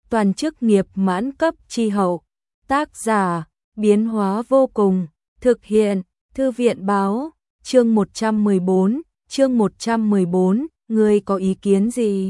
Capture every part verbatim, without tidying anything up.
toàn chức nghiệp mãn cấp chi hậu. Tác giả, biến hóa vô cùng, thực hiện, Thư viện báo, chương một trăm mười bốn, chương một trăm mười bốn, ngươi có ý kiến gì?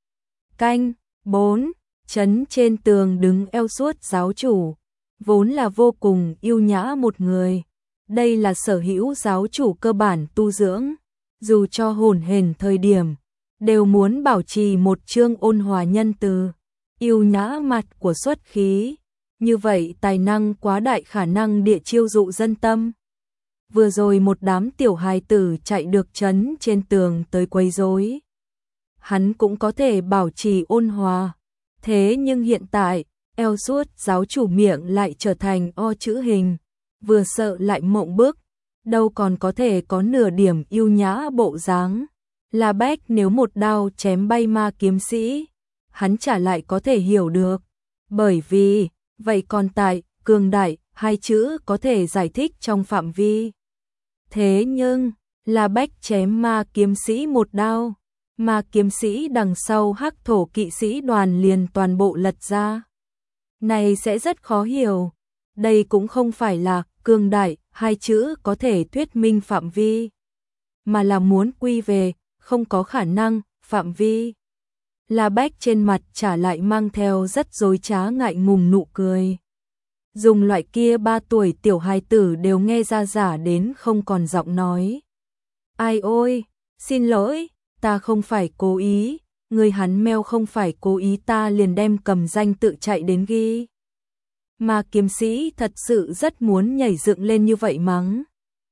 Canh, bốn, trấn trên tường đứng eo suốt giáo chủ, vốn là vô cùng yêu nhã một người. Đây là sở hữu giáo chủ cơ bản tu dưỡng, dù cho hồn hển thời điểm, đều muốn bảo trì một chương ôn hòa nhân từ, yêu nhã mặt của xuất khí. Như vậy tài năng quá đại khả năng địa chiêu dụ dân tâm. Vừa rồi một đám tiểu hài tử chạy được trấn trên tường tới quấy rối, hắn cũng có thể bảo trì ôn hòa. Thế nhưng hiện tại, eo suốt giáo chủ miệng lại trở thành o chữ hình, vừa sợ lại mộng bức, đâu còn có thể có nửa điểm yêu nhã bộ dáng. La Bách nếu một đao chém bay ma kiếm sĩ, hắn chả lại có thể hiểu được, bởi vì, vậy còn tại, cường đại, hai chữ có thể giải thích trong phạm vi. Thế nhưng, La Bách chém ma kiếm sĩ một đao, ma kiếm sĩ đằng sau hắc thổ kỵ sĩ đoàn liền toàn bộ lật ra. Này sẽ rất khó hiểu, đây cũng không phải là cường đại, hai chữ có thể thuyết minh phạm vi, mà là muốn quy về, không có khả năng, phạm vi. La Bách trên mặt trả lại mang theo rất dối trá ngại ngùng nụ cười. Dùng loại kia ba tuổi tiểu hài tử đều nghe ra giả đến không còn giọng nói. Ai ôi, xin lỗi, ta không phải cố ý, người hắn meo không phải cố ý, ta liền đem cầm danh tự chạy đến ghi. Mà kiếm sĩ thật sự rất muốn nhảy dựng lên như vậy mắng.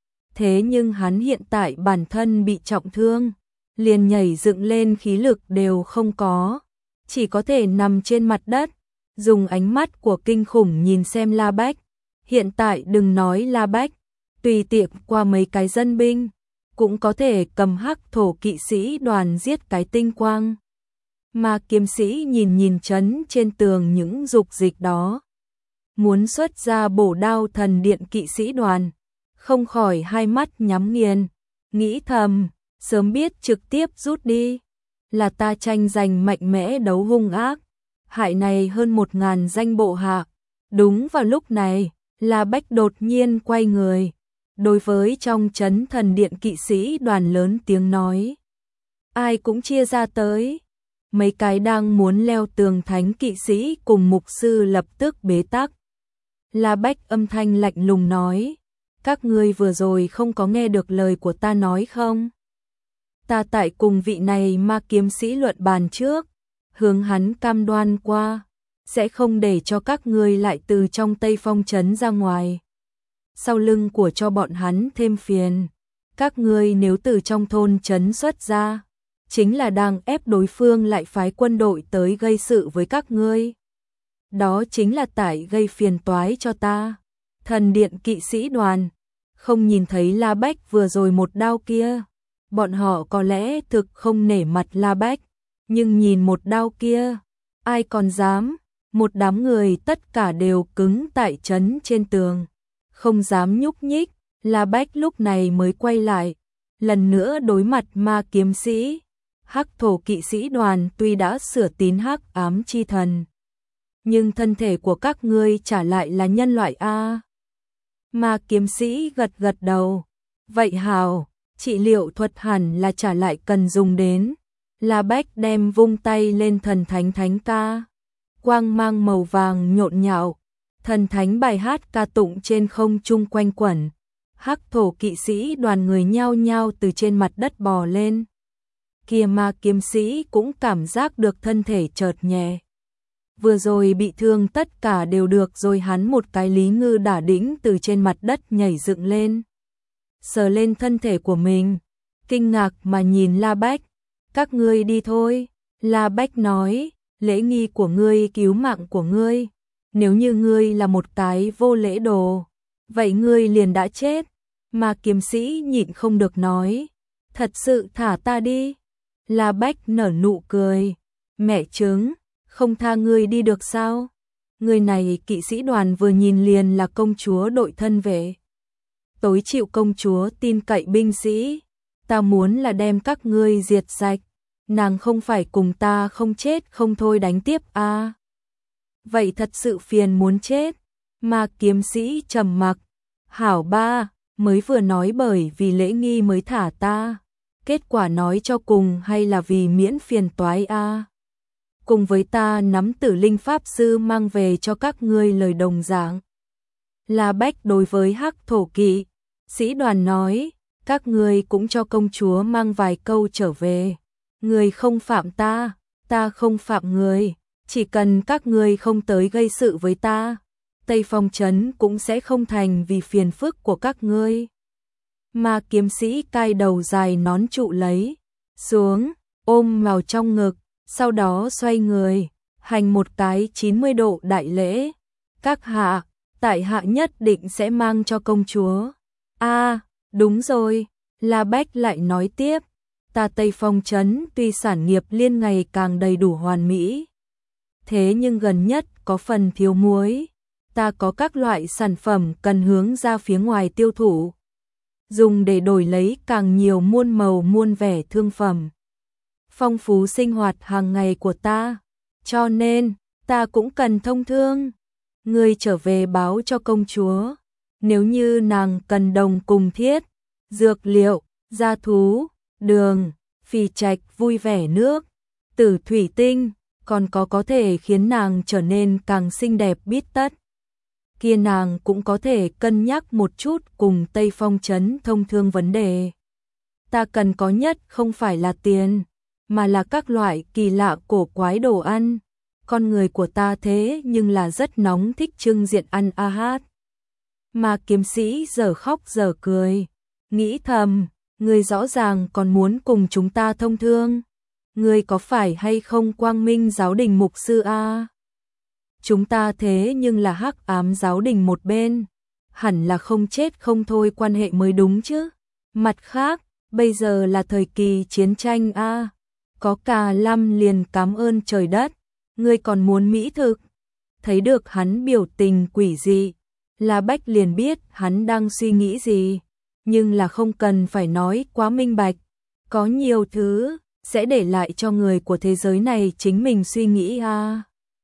Thế nhưng hắn hiện tại bản thân bị trọng thương, liền nhảy dựng lên khí lực đều không có, chỉ có thể nằm trên mặt đất, dùng ánh mắt của kinh khủng nhìn xem La Bách. Hiện tại đừng nói La Bách, tùy tiện qua mấy cái dân binh, cũng có thể cầm hắc thổ kỵ sĩ đoàn giết cái tinh quang. Mà kiếm sĩ nhìn nhìn trấn trên tường những dục dịch đó, muốn xuất ra bổ đao thần điện kỵ sĩ đoàn, không khỏi hai mắt nhắm nghiền, nghĩ thầm, sớm biết trực tiếp rút đi, là ta tranh giành mạnh mẽ đấu hung ác, hại này hơn một ngàn danh bộ hạ. Đúng vào lúc này, La Bách đột nhiên quay người, đối với trong trấn thần điện kỵ sĩ đoàn lớn tiếng nói. Ai cũng chia ra tới, mấy cái đang muốn leo tường thánh kỵ sĩ cùng mục sư lập tức bế tắc. La Bách âm thanh lạnh lùng nói, các ngươi vừa rồi không có nghe được lời của ta nói không? Ta tại cùng vị này ma kiếm sĩ luận bàn trước, hướng hắn cam đoan qua, sẽ không để cho các ngươi lại từ trong Tây Phong trấn ra ngoài. Sau lưng của cho bọn hắn thêm phiền, các ngươi nếu từ trong thôn trấn xuất ra, chính là đang ép đối phương lại phái quân đội tới gây sự với các ngươi. Đó chính là tại gây phiền toái cho ta. Thần điện kỵ sĩ đoàn, không nhìn thấy La Bách vừa rồi một đao kia, bọn họ có lẽ thực không nể mặt La Bách, nhưng nhìn một đao kia, ai còn dám, một đám người tất cả đều cứng tại trấn trên tường, không dám nhúc nhích. La Bách lúc này mới quay lại, lần nữa đối mặt ma kiếm sĩ. Hắc thổ kỵ sĩ đoàn tuy đã sửa tín hắc ám chi thần, nhưng thân thể của các ngươi trả lại là nhân loại a. Ma kiếm sĩ gật gật đầu, vậy hào, trị liệu thuật hẳn là trả lại cần dùng đến. La Bách đem vung tay lên thần thánh thánh ca, quang mang màu vàng nhộn nhạo, thần thánh bài hát ca tụng trên không trung quanh quẩn. Hắc thổ kỵ sĩ đoàn người nhao nhao từ trên mặt đất bò lên. Kia ma kiếm sĩ cũng cảm giác được thân thể chợt nhẹ. Vừa rồi bị thương tất cả đều được rồi, hắn một cái lý ngư đả đĩnh từ trên mặt đất nhảy dựng lên, sờ lên thân thể của mình, kinh ngạc mà nhìn La Bách. Các ngươi đi thôi, La Bách nói, lễ nghi của ngươi cứu mạng của ngươi, nếu như ngươi là một cái vô lễ đồ, vậy ngươi liền đã chết. Mà kiếm sĩ nhịn không được nói, thật sự thả ta đi. La Bách nở nụ cười, mẹ chứng, không tha ngươi đi được sao? Người này kỵ sĩ đoàn vừa nhìn liền là công chúa đội thân vệ, tối chịu công chúa tin cậy binh sĩ, ta muốn là đem các ngươi diệt sạch, nàng không phải cùng ta không chết không thôi đánh tiếp a. À. vậy thật sự phiền muốn chết. Mà kiếm sĩ trầm mặc, hảo ba, mới vừa nói bởi vì lễ nghi mới thả ta. Kết quả nói cho cùng hay là vì miễn phiền toái a? Cùng với ta nắm Tử Linh Pháp Sư mang về cho các ngươi lời đồng dạng. La Bách đối với Hắc Thổ Kỵ sĩ đoàn nói, các ngươi cũng cho công chúa mang vài câu trở về. Người không phạm ta, ta không phạm người, chỉ cần các ngươi không tới gây sự với ta, Tây Phong trấn cũng sẽ không thành vì phiền phức của các ngươi. Mà kiếm sĩ cai đầu dài nón trụ lấy xuống, ôm vào trong ngực, sau đó xoay người, hành một cái chín mươi độ đại lễ. Các hạ, tại hạ nhất định sẽ mang cho công chúa. A, à, đúng rồi, La Bách lại nói tiếp, ta Tây Phong trấn tuy sản nghiệp liên ngày càng đầy đủ hoàn mỹ, thế nhưng gần nhất có phần thiếu muối. Ta có các loại sản phẩm cần hướng ra phía ngoài tiêu thụ, dùng để đổi lấy càng nhiều muôn màu muôn vẻ thương phẩm, phong phú sinh hoạt hàng ngày của ta, cho nên ta cũng cần thông thương. Ngươi trở về báo cho công chúa, nếu như nàng cần đồng cùng thiết, dược liệu, gia thú, đường, phì trạch, vui vẻ nước, tử thủy tinh, còn có có thể khiến nàng trở nên càng xinh đẹp bít tất, kia nàng cũng có thể cân nhắc một chút cùng Tây Phong trấn thông thương vấn đề. Ta cần có nhất không phải là tiền, mà là các loại kỳ lạ cổ quái đồ ăn. Con người của ta thế nhưng là rất nóng thích trưng diện ăn a hát. Mà kiếm sĩ giờ khóc giờ cười, nghĩ thầm, người rõ ràng còn muốn cùng chúng ta thông thương. Người có phải hay không Quang Minh giáo đình mục sư a? Chúng ta thế nhưng là Hắc Ám giáo đình một bên, hẳn là không chết không thôi quan hệ mới đúng chứ. Mặt khác, bây giờ là thời kỳ chiến tranh a, có cả lâm liền cảm ơn trời đất, ngươi còn muốn mỹ thực. Thấy được hắn biểu tình quỷ dị, La Bách liền biết hắn đang suy nghĩ gì, nhưng là không cần phải nói quá minh bạch, có nhiều thứ sẽ để lại cho người của thế giới này chính mình suy nghĩ a.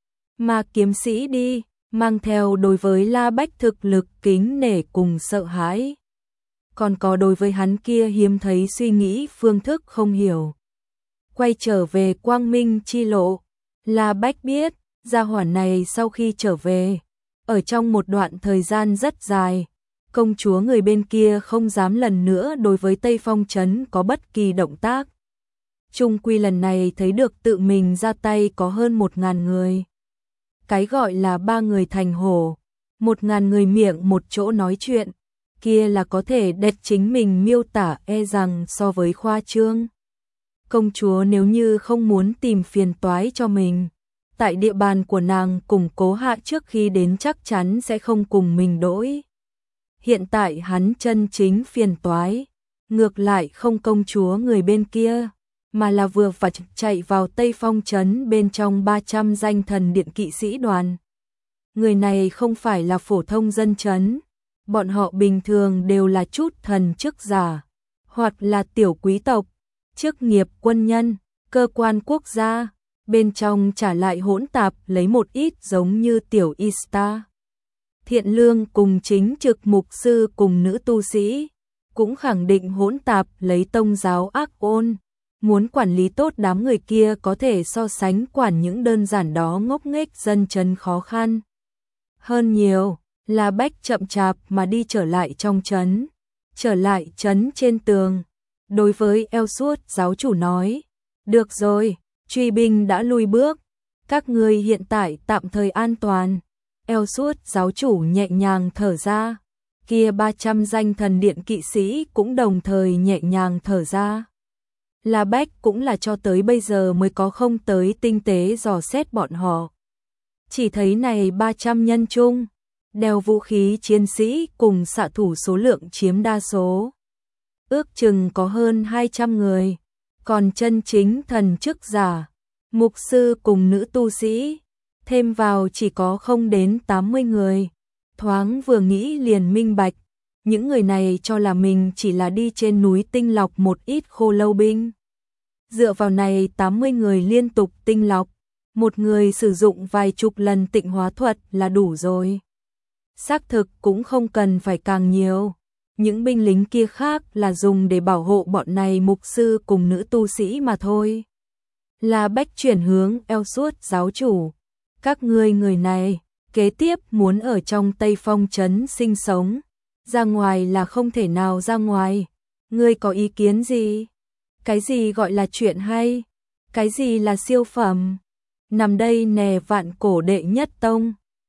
Mà kiếm sĩ đi, mang theo đối với La Bách thực lực kính nể cùng sợ hãi. Còn có đối với hắn kia hiếm thấy suy nghĩ phương thức không hiểu. Quay trở về Quang Minh chi lộ, La Bách biết, gia hỏa này sau khi trở về, ở trong một đoạn thời gian rất dài, công chúa người bên kia không dám lần nữa đối với Tây Phong trấn có bất kỳ động tác. Chung quy lần này thấy được tự mình ra tay có hơn một ngàn người. Cái gọi là ba người thành hổ, một ngàn người miệng một chỗ nói chuyện, kia là có thể đẹp chính mình miêu tả e rằng so với khoa trương. Công chúa nếu như không muốn tìm phiền toái cho mình, tại địa bàn của nàng củng cố hạ trước khi đến chắc chắn sẽ không cùng mình đổi. Hiện tại hắn chân chính phiền toái, ngược lại không công chúa người bên kia, mà là vừa vặt chạy vào Tây Phong trấn bên trong ba trăm danh thần điện kỵ sĩ đoàn. Người này không phải là phổ thông dân trấn, bọn họ bình thường đều là chút thần chức giả, hoặc là tiểu quý tộc, chức nghiệp quân nhân, cơ quan quốc gia, bên trong trả lại hỗn tạp lấy một ít giống như tiểu Ista. Thiện lương cùng chính trực mục sư cùng nữ tu sĩ, cũng khẳng định hỗn tạp lấy tông giáo ác ôn. Muốn quản lý tốt đám người kia có thể so sánh quản những đơn giản đó ngốc nghếch dân trấn khó khăn. Hơn nhiều, La Bách chậm chạp mà đi trở lại trong trấn. Trở lại trấn trên tường. Đối với eo suốt giáo chủ nói, được rồi, truy binh đã lui bước, các ngươi hiện tại tạm thời an toàn. Eo suốt giáo chủ nhẹ nhàng thở ra, kia ba trăm danh thần điện kỵ sĩ cũng đồng thời nhẹ nhàng thở ra. La Bách cũng là cho tới bây giờ mới có không tới tinh tế dò xét bọn họ. Chỉ thấy này ba trăm nhân chung, đeo vũ khí chiến sĩ cùng xạ thủ số lượng chiếm đa số. Ước chừng có hơn hai trăm người, còn chân chính thần chức giả, mục sư cùng nữ tu sĩ, thêm vào chỉ có không đến tám mươi người. Thoáng vừa nghĩ liền minh bạch, những người này cho là mình chỉ là đi trên núi tinh lọc một ít khô lâu binh. Dựa vào này tám mươi người liên tục tinh lọc, một người sử dụng vài chục lần tịnh hóa thuật là đủ rồi. Xác thực cũng không cần phải càng nhiều. Những binh lính kia khác là dùng để bảo hộ bọn này mục sư cùng nữ tu sĩ mà thôi. La Bách chuyển hướng eo suốt giáo chủ. Các ngươi người này, kế tiếp muốn ở trong Tây Phong trấn sinh sống. Ra ngoài là không thể nào ra ngoài. Ngươi có ý kiến gì? Cái gì gọi là chuyện hay? Cái gì là siêu phẩm? Nằm đây nè vạn cổ đệ nhất tông.